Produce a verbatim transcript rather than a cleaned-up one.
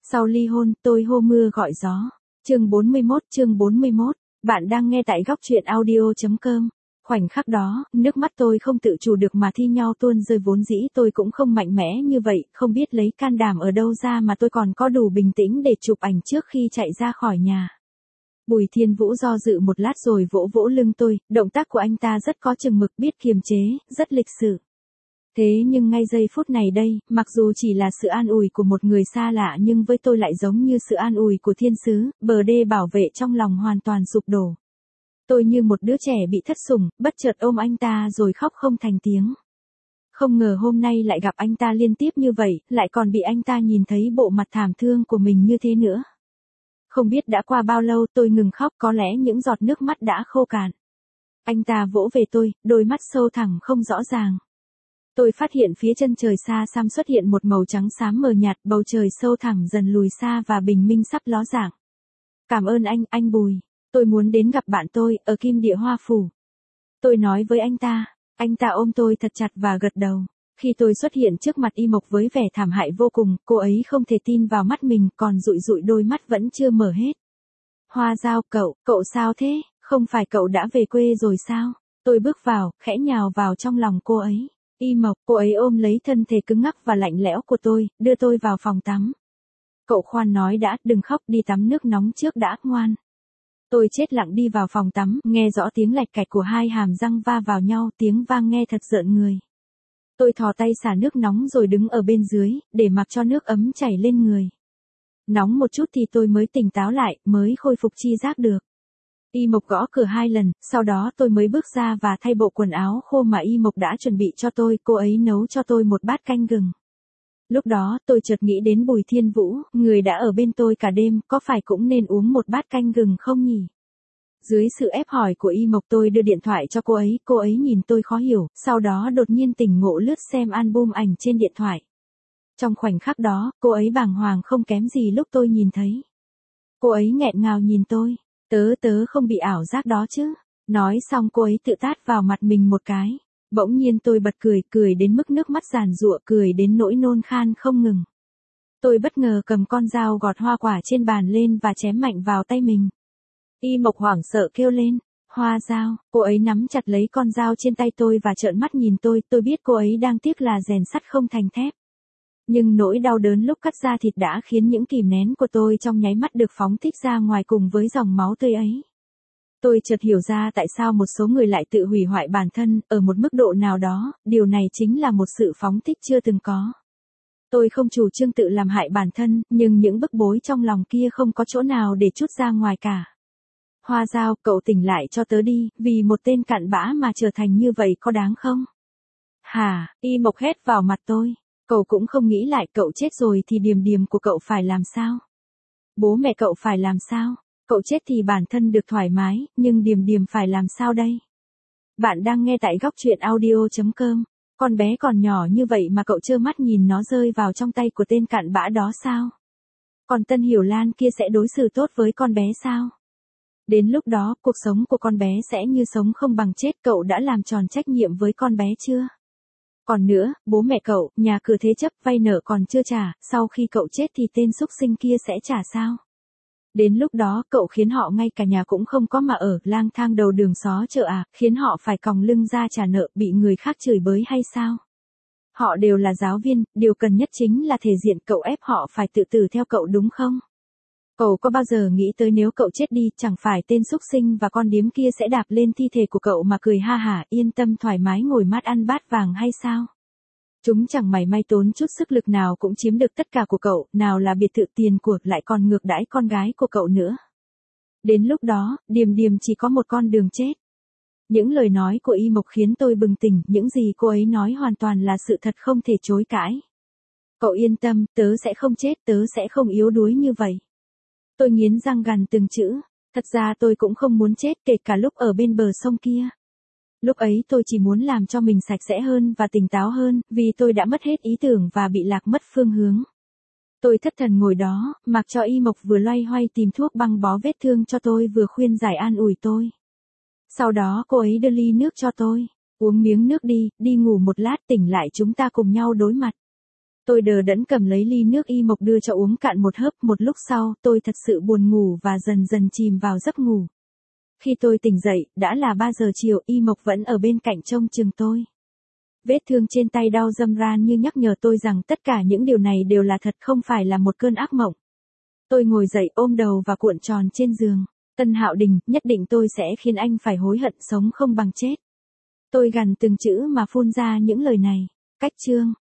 Sau ly hôn, tôi hô mưa gọi gió. Chương bốn mươi mốt, chương bốn mươi mốt. Bạn đang nghe tại góc truyện audio chấm com. Khoảnh khắc đó, nước mắt tôi không tự chủ được mà thi nhau tuôn rơi, vốn dĩ tôi cũng không mạnh mẽ như vậy, không biết lấy can đảm ở đâu ra mà tôi còn có đủ bình tĩnh để chụp ảnh trước khi chạy ra khỏi nhà. Bùi Thiên Vũ do dự một lát rồi vỗ vỗ lưng tôi, động tác của anh ta rất có chừng mực, biết kiềm chế, rất lịch sự. Thế nhưng ngay giây phút này đây, mặc dù chỉ là sự an ủi của một người xa lạ nhưng với tôi lại giống như sự an ủi của thiên sứ, bờ đê bảo vệ trong lòng hoàn toàn sụp đổ. Tôi như một đứa trẻ bị thất sủng, bất chợt ôm anh ta rồi khóc không thành tiếng. Không ngờ hôm nay lại gặp anh ta liên tiếp như vậy, lại còn bị anh ta nhìn thấy bộ mặt thảm thương của mình như thế nữa. Không biết đã qua bao lâu tôi ngừng khóc, có lẽ những giọt nước mắt đã khô cạn. Anh ta vỗ về tôi, đôi mắt sâu thẳm không rõ ràng. Tôi phát hiện phía chân trời xa xăm xuất hiện một màu trắng xám mờ nhạt, bầu trời sâu thẳm dần lùi xa và bình minh sắp ló dạng. Cảm ơn anh, anh Bùi. Tôi muốn đến gặp bạn tôi, ở Kim Địa Hoa Phủ. Tôi nói với anh ta. Anh ta ôm tôi thật chặt và gật đầu. Khi tôi xuất hiện trước mặt Y Mộc với vẻ thảm hại vô cùng, cô ấy không thể tin vào mắt mình, còn dụi dụi đôi mắt vẫn chưa mở hết. Hoa Dao, cậu, cậu sao thế? Không phải cậu đã về quê rồi sao? Tôi bước vào, khẽ nhào vào trong lòng cô ấy. Y Mộc, cô ấy ôm lấy thân thể cứng ngắc và lạnh lẽo của tôi, đưa tôi vào phòng tắm. Cậu khoan nói đã, đừng khóc, đi tắm nước nóng trước đã, ngoan. Tôi chết lặng đi vào phòng tắm, nghe rõ tiếng lạch cạch của hai hàm răng va vào nhau, tiếng vang nghe thật rợn người. Tôi thò tay xả nước nóng rồi đứng ở bên dưới, để mặc cho nước ấm chảy lên người. Nóng một chút thì tôi mới tỉnh táo lại, mới khôi phục chi giác được. Y Mộc gõ cửa hai lần, sau đó tôi mới bước ra và thay bộ quần áo khô mà Y Mộc đã chuẩn bị cho tôi, cô ấy nấu cho tôi một bát canh gừng. Lúc đó, tôi chợt nghĩ đến Bùi Thiên Vũ, người đã ở bên tôi cả đêm, có phải cũng nên uống một bát canh gừng không nhỉ? Dưới sự ép hỏi của Y Mộc tôi đưa điện thoại cho cô ấy, cô ấy nhìn tôi khó hiểu, sau đó đột nhiên tỉnh ngộ lướt xem album ảnh trên điện thoại. Trong khoảnh khắc đó, cô ấy bàng hoàng không kém gì lúc tôi nhìn thấy. Cô ấy nghẹn ngào nhìn tôi. Tớ tớ không bị ảo giác đó chứ. Nói xong cô ấy tự tát vào mặt mình một cái. Bỗng nhiên tôi bật cười, cười đến mức nước mắt giàn giụa, cười đến nỗi nôn khan không ngừng. Tôi bất ngờ cầm con dao gọt hoa quả trên bàn lên và chém mạnh vào tay mình. Y Mộc hoảng sợ kêu lên, Hoa Dao, cô ấy nắm chặt lấy con dao trên tay tôi và trợn mắt nhìn tôi, tôi biết cô ấy đang tiếc là rèn sắt không thành thép. Nhưng nỗi đau đớn lúc cắt da thịt đã khiến những kìm nén của tôi trong nháy mắt được phóng thích ra ngoài cùng với dòng máu tươi ấy. Tôi chợt hiểu ra tại sao một số người lại tự hủy hoại bản thân, ở một mức độ nào đó, điều này chính là một sự phóng thích chưa từng có. Tôi không chủ trương tự làm hại bản thân, nhưng những bức bối trong lòng kia không có chỗ nào để trút ra ngoài cả. Hoa Dao, cậu tỉnh lại cho tớ đi, vì một tên cặn bã mà trở thành như vậy có đáng không? Hả, Y Mộc hét vào mặt tôi. Cậu cũng không nghĩ lại, cậu chết rồi thì Điềm Điềm của cậu phải làm sao? Bố mẹ cậu phải làm sao? Cậu chết thì bản thân được thoải mái, nhưng Điềm Điềm phải làm sao đây? Bạn đang nghe tại góc truyện audio chấm com. Con bé còn nhỏ như vậy mà cậu trơ mắt nhìn nó rơi vào trong tay của tên cặn bã đó sao? Còn Tân Hiểu Lan kia sẽ đối xử tốt với con bé sao? Đến lúc đó, cuộc sống của con bé sẽ như sống không bằng chết, cậu đã làm tròn trách nhiệm với con bé chưa? Còn nữa, bố mẹ cậu, nhà cửa thế chấp, vay nợ còn chưa trả, sau khi cậu chết thì tên súc sinh kia sẽ trả sao? Đến lúc đó, cậu khiến họ ngay cả nhà cũng không có mà ở, lang thang đầu đường xó chợ à, khiến họ phải còng lưng ra trả nợ, bị người khác chửi bới hay sao? Họ đều là giáo viên, điều cần nhất chính là thể diện, cậu ép họ phải tự tử theo cậu đúng không? Cậu có bao giờ nghĩ tới nếu cậu chết đi, chẳng phải tên súc sinh và con điếm kia sẽ đạp lên thi thể của cậu mà cười ha hả, yên tâm thoải mái ngồi mát ăn bát vàng hay sao? Chúng chẳng mảy may tốn chút sức lực nào cũng chiếm được tất cả của cậu, nào là biệt thự tiền của, lại còn ngược đãi con gái của cậu nữa. Đến lúc đó, Điềm Điềm chỉ có một con đường chết. Những lời nói của Y Mộc khiến tôi bừng tỉnh, những gì cô ấy nói hoàn toàn là sự thật không thể chối cãi. Cậu yên tâm, tớ sẽ không chết, tớ sẽ không yếu đuối như vậy. Tôi nghiến răng gằn từng chữ, thật ra tôi cũng không muốn chết, kể cả lúc ở bên bờ sông kia. Lúc ấy tôi chỉ muốn làm cho mình sạch sẽ hơn và tỉnh táo hơn, vì tôi đã mất hết ý tưởng và bị lạc mất phương hướng. Tôi thất thần ngồi đó, mặc cho Y Mộc vừa loay hoay tìm thuốc băng bó vết thương cho tôi vừa khuyên giải an ủi tôi. Sau đó cô ấy đưa ly nước cho tôi, uống miếng nước đi, đi ngủ một lát, tỉnh lại chúng ta cùng nhau đối mặt. Tôi đờ đẫn cầm lấy ly nước Y Mộc đưa cho uống cạn một hớp, một lúc sau, tôi thật sự buồn ngủ và dần dần chìm vào giấc ngủ. Khi tôi tỉnh dậy, đã là ba giờ chiều, Y Mộc vẫn ở bên cạnh trông chừng tôi. Vết thương trên tay đau râm ran như nhắc nhở tôi rằng tất cả những điều này đều là thật, không phải là một cơn ác mộng. Tôi ngồi dậy ôm đầu và cuộn tròn trên giường. Tân Hạo Đình, nhất định tôi sẽ khiến anh phải hối hận sống không bằng chết. Tôi gằn từng chữ mà phun ra những lời này. Cách chương